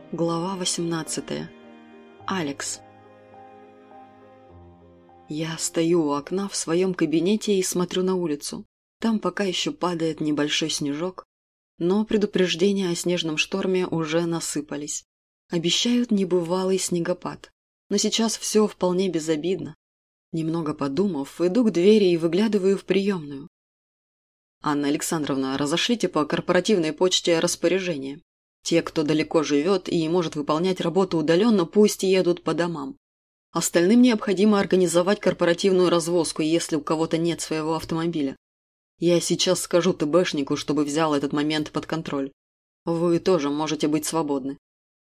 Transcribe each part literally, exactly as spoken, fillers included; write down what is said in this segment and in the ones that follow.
Глава восемнадцатая. Алекс. Я стою у окна в своем кабинете и смотрю на улицу. Там пока еще падает небольшой снежок, но предупреждения о снежном шторме уже насыпались. Обещают небывалый снегопад. Но сейчас все вполне безобидно. Немного подумав, иду к двери и выглядываю в приемную. «Анна Александровна, разошлите по корпоративной почте распоряжение. Те, кто далеко живет и может выполнять работу удаленно, пусть едут по домам. Остальным необходимо организовать корпоративную развозку, если у кого-то нет своего автомобиля. Я сейчас скажу ТБшнику, чтобы взял этот момент под контроль. Вы тоже можете быть свободны».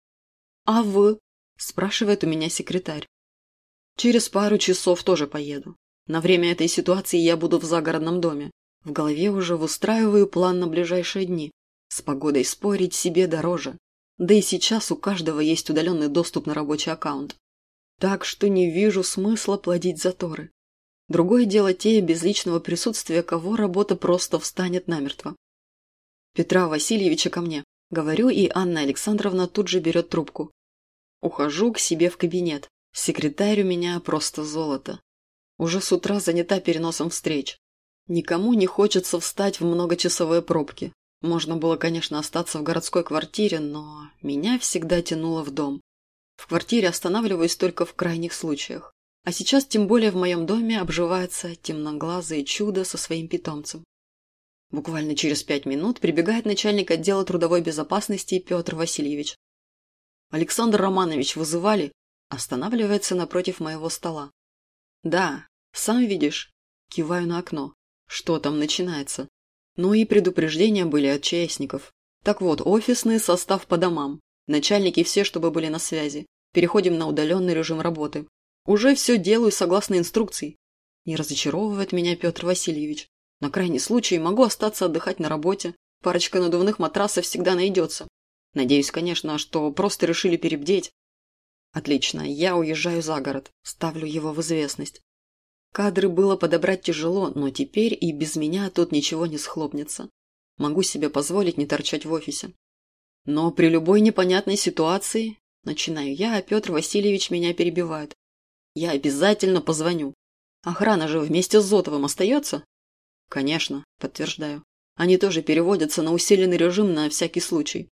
«А вы?» – спрашивает у меня секретарь. «Через пару часов тоже поеду. На время этой ситуации я буду в загородном доме. В голове уже выстраиваю план на ближайшие дни. С погодой спорить себе дороже. Да и сейчас у каждого есть удаленный доступ на рабочий аккаунт. Так что не вижу смысла плодить заторы. Другое дело те, без личного присутствия кого работа просто встанет намертво. Петра Васильевича ко мне. Говорю, и Анна Александровна тут же берет трубку. Ухожу к себе в кабинет. Секретарь у меня просто золото. Уже с утра занята переносом встреч. Никому не хочется встать в многочасовые пробки. Можно было, конечно, остаться в городской квартире, но меня всегда тянуло в дом. В квартире останавливаюсь только в крайних случаях. А сейчас, тем более, в моем доме обживается темноглазое чудо со своим питомцем. Буквально через пять минут прибегает начальник отдела трудовой безопасности Петр Васильевич. «Александр Романович, вызывали?» Останавливается напротив моего стола. «Да, сам видишь». Киваю на окно. Что там начинается? Ну и предупреждения были от ЧСников. Так вот, офисный состав по домам. Начальники все, чтобы были на связи. Переходим на удаленный режим работы. Уже все делаю согласно инструкции. Не разочаровывает меня Петр Васильевич. На крайний случай могу остаться отдыхать на работе. Парочка надувных матрасов всегда найдется. Надеюсь, конечно, что просто решили перебдеть. Отлично, я уезжаю за город. Ставлю его в известность. Кадры было подобрать тяжело, но теперь и без меня тут ничего не схлопнется. Могу себе позволить не торчать в офисе. Но при любой непонятной ситуации, начинаю я, а Петр Васильевич меня перебивает. Я обязательно позвоню. Охрана же вместе с Зотовым остается? Конечно, подтверждаю. Они тоже переводятся на усиленный режим на всякий случай.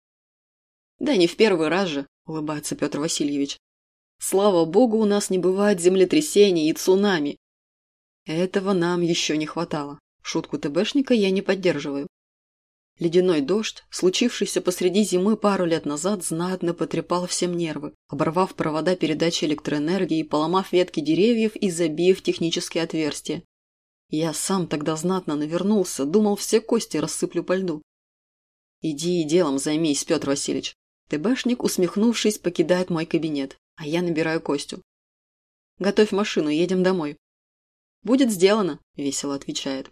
Да не в первый раз же, улыбается Петр Васильевич. Слава богу, у нас не бывает землетрясений и цунами. Этого нам еще не хватало. Шутку ТБшника я не поддерживаю. Ледяной дождь, случившийся посреди зимы пару лет назад, знатно потрепал всем нервы, оборвав провода передачи электроэнергии, поломав ветки деревьев и забив технические отверстия. Я сам тогда знатно навернулся, думал, все кости рассыплю по льду. «Иди и делом займись, Петр Васильевич». ТБшник, усмехнувшись, покидает мой кабинет, а я набираю Костю. «Готовь машину, едем домой». «Будет сделано», – весело отвечает.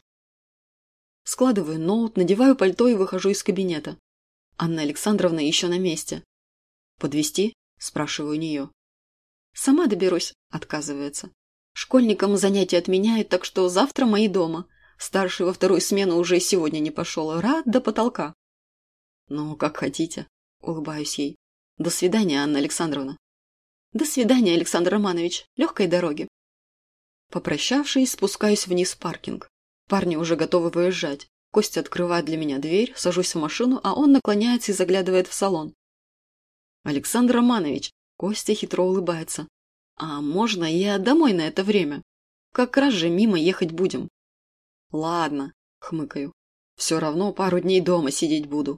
Складываю ноут, надеваю пальто и выхожу из кабинета. Анна Александровна еще на месте. «Подвезти?» – спрашиваю у нее. «Сама доберусь», – отказывается. «Школьникам занятия отменяют, так что завтра мои дома. Старший во вторую смену уже сегодня не пошел. Рад до потолка». «Ну, как хотите», – улыбаюсь ей. «До свидания, Анна Александровна». «До свидания, Александр Романович. Легкой дороги». Попрощавшись, спускаюсь вниз в паркинг. Парни уже готовы выезжать. Костя открывает для меня дверь, сажусь в машину, а он наклоняется и заглядывает в салон. «Александр Романович», Костя хитро улыбается. «А можно я домой на это время? Как раз же мимо ехать будем». «Ладно», — хмыкаю. «Все равно пару дней дома сидеть буду».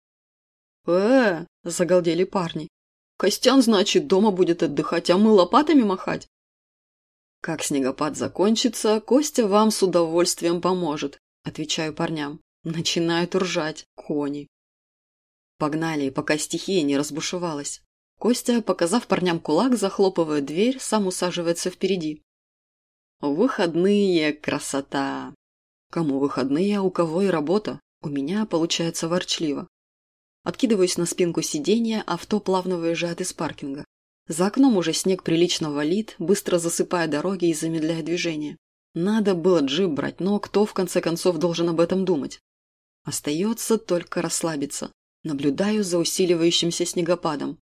«Э-э», — загалдели парни. «Костян, значит, дома будет отдыхать, а мы лопатами махать?» «Как снегопад закончится, Костя вам с удовольствием поможет», – отвечаю парням. Начинают ржать кони. Погнали, пока стихия не разбушевалась. Костя, показав парням кулак, захлопывает дверь, сам усаживается впереди. Выходные – красота. Кому выходные, а у кого и работа. У меня получается ворчливо. Откидываюсь на спинку сиденья, авто плавно выезжает из паркинга. За окном уже снег прилично валит, быстро засыпая дороги и замедляя движение. Надо было джип брать, но кто в конце концов должен об этом думать? Остается только расслабиться. Наблюдаю за усиливающимся снегопадом.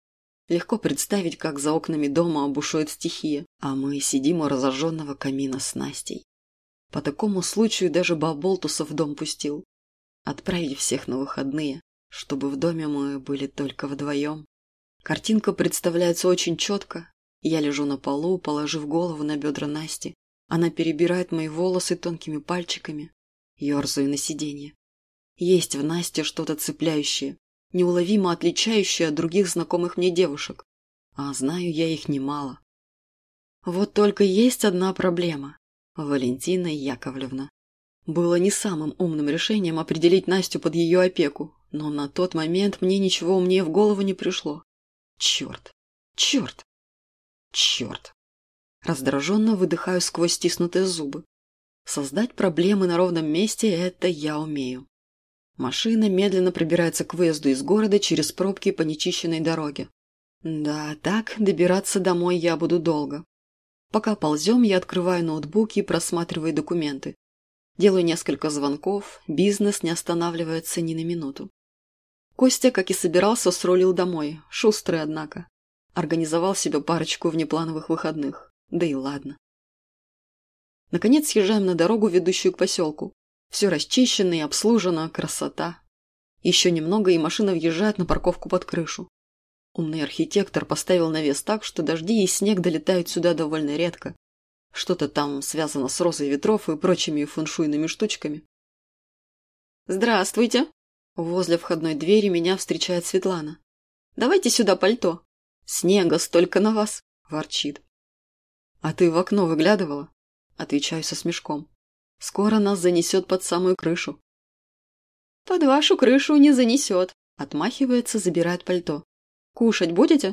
Легко представить, как за окнами дома бушует стихия, а мы сидим у разожженного камина с Настей. По такому случаю даже Баболтусов в дом пустил. Отправить всех на выходные, чтобы в доме мы были только вдвоем. Картинка представляется очень четко. Я лежу на полу, положив голову на бедра Насти. Она перебирает мои волосы тонкими пальчиками. Ёрзаю на сиденье. Есть в Насте что-то цепляющее, неуловимо отличающее от других знакомых мне девушек. А знаю я их немало. Вот только есть одна проблема. Валентина Яковлевна. Было не самым умным решением определить Настю под ее опеку, но на тот момент мне ничего умнее в голову не пришло. Черт! Черт! Черт! Раздраженно выдыхаю сквозь стиснутые зубы. Создать проблемы на ровном месте – это я умею. Машина медленно пробирается к выезду из города через пробки по нечищенной дороге. Да, так добираться домой я буду долго. Пока ползем, я открываю ноутбук и просматриваю документы. Делаю несколько звонков, бизнес не останавливается ни на минуту. Костя, как и собирался, срулил домой, шустрый, однако. Организовал себе парочку внеплановых выходных. Да и ладно. Наконец съезжаем на дорогу, ведущую к поселку. Все расчищено и обслужено, красота. Еще немного, и машина въезжает на парковку под крышу. Умный архитектор поставил навес так, что дожди и снег долетают сюда довольно редко. Что-то там связано с розой ветров и прочими фэншуйными штучками. «Здравствуйте!» Возле входной двери меня встречает Светлана. «Давайте сюда пальто. Снега столько на вас!» – ворчит. «А ты в окно выглядывала?» – отвечаю со смешком. «Скоро нас занесет под самую крышу». «Под вашу крышу не занесет», – отмахивается, забирает пальто. «Кушать будете?»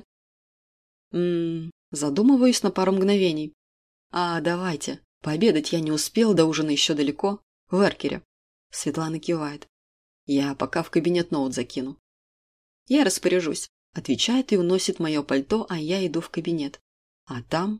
Ммм, задумываюсь на пару мгновений. «А, давайте. Пообедать я не успел, до ужина еще далеко. В эркере». Светлана кивает. «Я пока в кабинет ноут закину». «Я распоряжусь», – отвечает и уносит мое пальто, а я иду в кабинет. А там...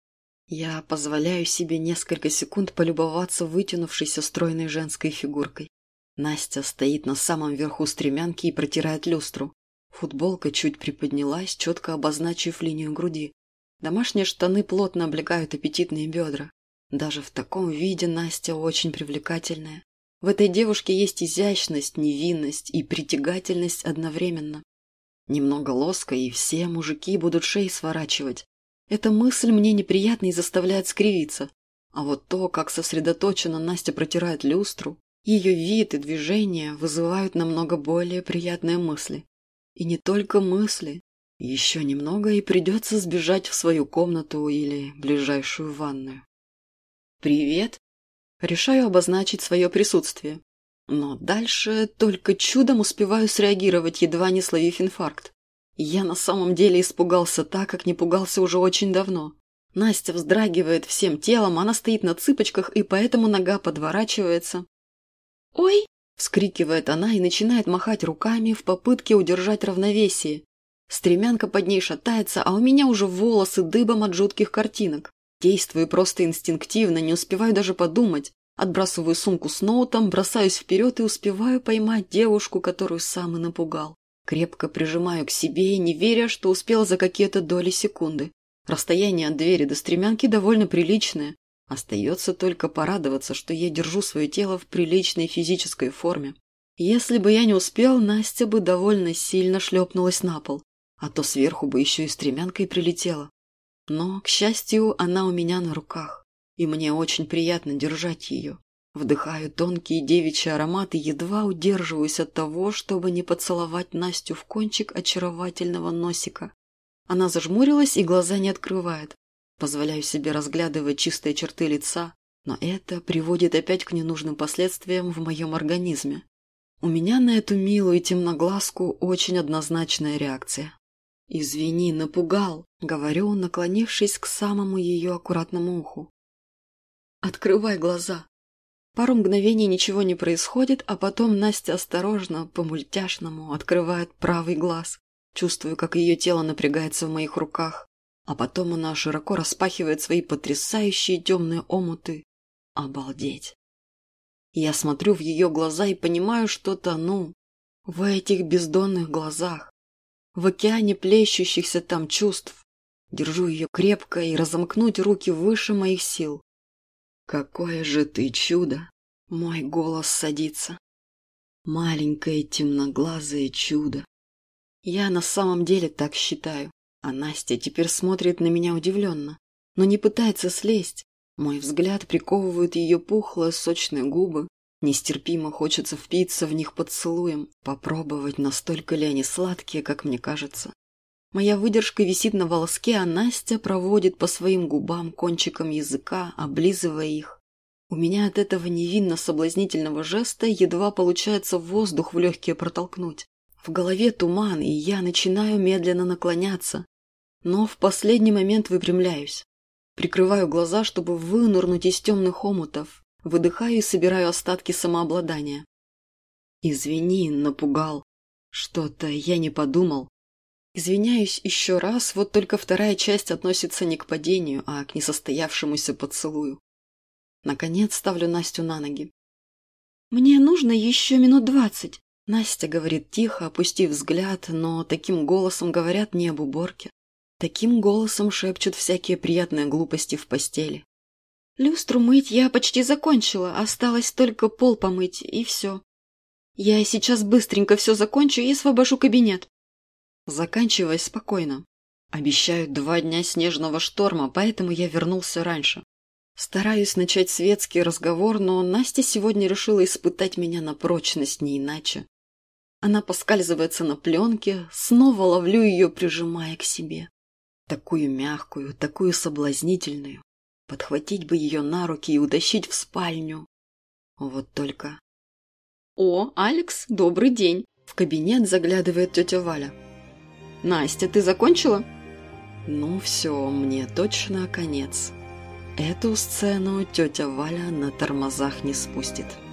Я позволяю себе несколько секунд полюбоваться вытянувшейся стройной женской фигуркой. Настя стоит на самом верху стремянки и протирает люстру. Футболка чуть приподнялась, четко обозначив линию груди. Домашние штаны плотно облегают аппетитные бедра. Даже в таком виде Настя очень привлекательная. В этой девушке есть изящность, невинность и притягательность одновременно. Немного лоска, и все мужики будут шеи сворачивать. Эта мысль мне неприятна и заставляет скривиться. А вот то, как сосредоточенно Настя протирает люстру, ее вид и движения вызывают намного более приятные мысли. И не только мысли. Еще немного, и придется сбежать в свою комнату или ближайшую ванную. «Привет!» Решаю обозначить свое присутствие. Но дальше только чудом успеваю среагировать, едва не словив инфаркт. Я на самом деле испугался так, как не пугался уже очень давно. Настя вздрагивает всем телом, она стоит на цыпочках, и поэтому нога подворачивается. «Ой!» – вскрикивает она и начинает махать руками в попытке удержать равновесие. Стремянка под ней шатается, а у меня уже волосы дыбом от жутких картинок. Действую просто инстинктивно, не успеваю даже подумать. Отбрасываю сумку с ноутом, бросаюсь вперед и успеваю поймать девушку, которую сам и напугал. Крепко прижимаю к себе, не веря, что успел за какие-то доли секунды. Расстояние от двери до стремянки довольно приличное. Остается только порадоваться, что я держу свое тело в приличной физической форме. Если бы я не успел, Настя бы довольно сильно шлепнулась на пол, а то сверху бы еще и стремянкой прилетела. Но, к счастью, она у меня на руках, и мне очень приятно держать ее. Вдыхаю тонкие девичьи ароматы, едва удерживаюсь от того, чтобы не поцеловать Настю в кончик очаровательного носика. Она зажмурилась и глаза не открывает. Позволяю себе разглядывать чистые черты лица, но это приводит опять к ненужным последствиям в моем организме. У меня на эту милую темноглазку очень однозначная реакция. «Извини, напугал», — говорю, наклонившись к самому ее аккуратному уху. «Открывай глаза». Пару мгновений ничего не происходит, а потом Настя осторожно, по-мультяшному, открывает правый глаз. Чувствую, как ее тело напрягается в моих руках, а потом она широко распахивает свои потрясающие темные омуты. Обалдеть! Я смотрю в ее глаза и понимаю, что тону в этих бездонных глазах. в океане плещущихся там чувств. Держу ее крепко и разомкнуть руки выше моих сил. «Какое же ты чудо!» Мой голос садится. Маленькое темноглазое чудо. Я на самом деле так считаю, а Настя теперь смотрит на меня удивленно, но не пытается слезть. Мой взгляд приковывает ее пухлые сочные губы. Нестерпимо хочется впиться в них поцелуем, попробовать, настолько ли они сладкие, как мне кажется. Моя выдержка висит на волоске, а Настя проводит по своим губам кончиком языка, облизывая их. У меня от этого невинно соблазнительного жеста едва получается воздух в легкие протолкнуть. В голове туман, и я начинаю медленно наклоняться. Но в последний момент выпрямляюсь. Прикрываю глаза, чтобы вынырнуть из темных омутов. Выдыхаю и собираю остатки самообладания. «Извини, напугал. Что-то я не подумал». Извиняюсь еще раз, вот только вторая часть относится не к падению, а к несостоявшемуся поцелую. Наконец ставлю Настю на ноги. «Мне нужно еще минут двадцать», — Настя говорит тихо, опустив взгляд, но таким голосом говорят не об уборке. Таким голосом шепчут всякие приятные глупости в постели. «Люстру мыть я почти закончила, осталось только пол помыть, и все. Я сейчас быстренько все закончу и освобожу кабинет». Заканчивай спокойно. Обещаю два дня снежного шторма, поэтому я вернулся раньше. Стараюсь начать светский разговор, но Настя сегодня решила испытать меня на прочность, не иначе. Она поскальзывается на пленке, снова ловлю ее, прижимая к себе. Такую мягкую, такую соблазнительную. Подхватить бы ее на руки и утащить в спальню. Вот только... «О, Алекс, добрый день!» В кабинет заглядывает тетя Валя. «Настя, ты закончила?» Ну все, мне точно конец. Эту сцену тетя Валя на тормозах не спустит.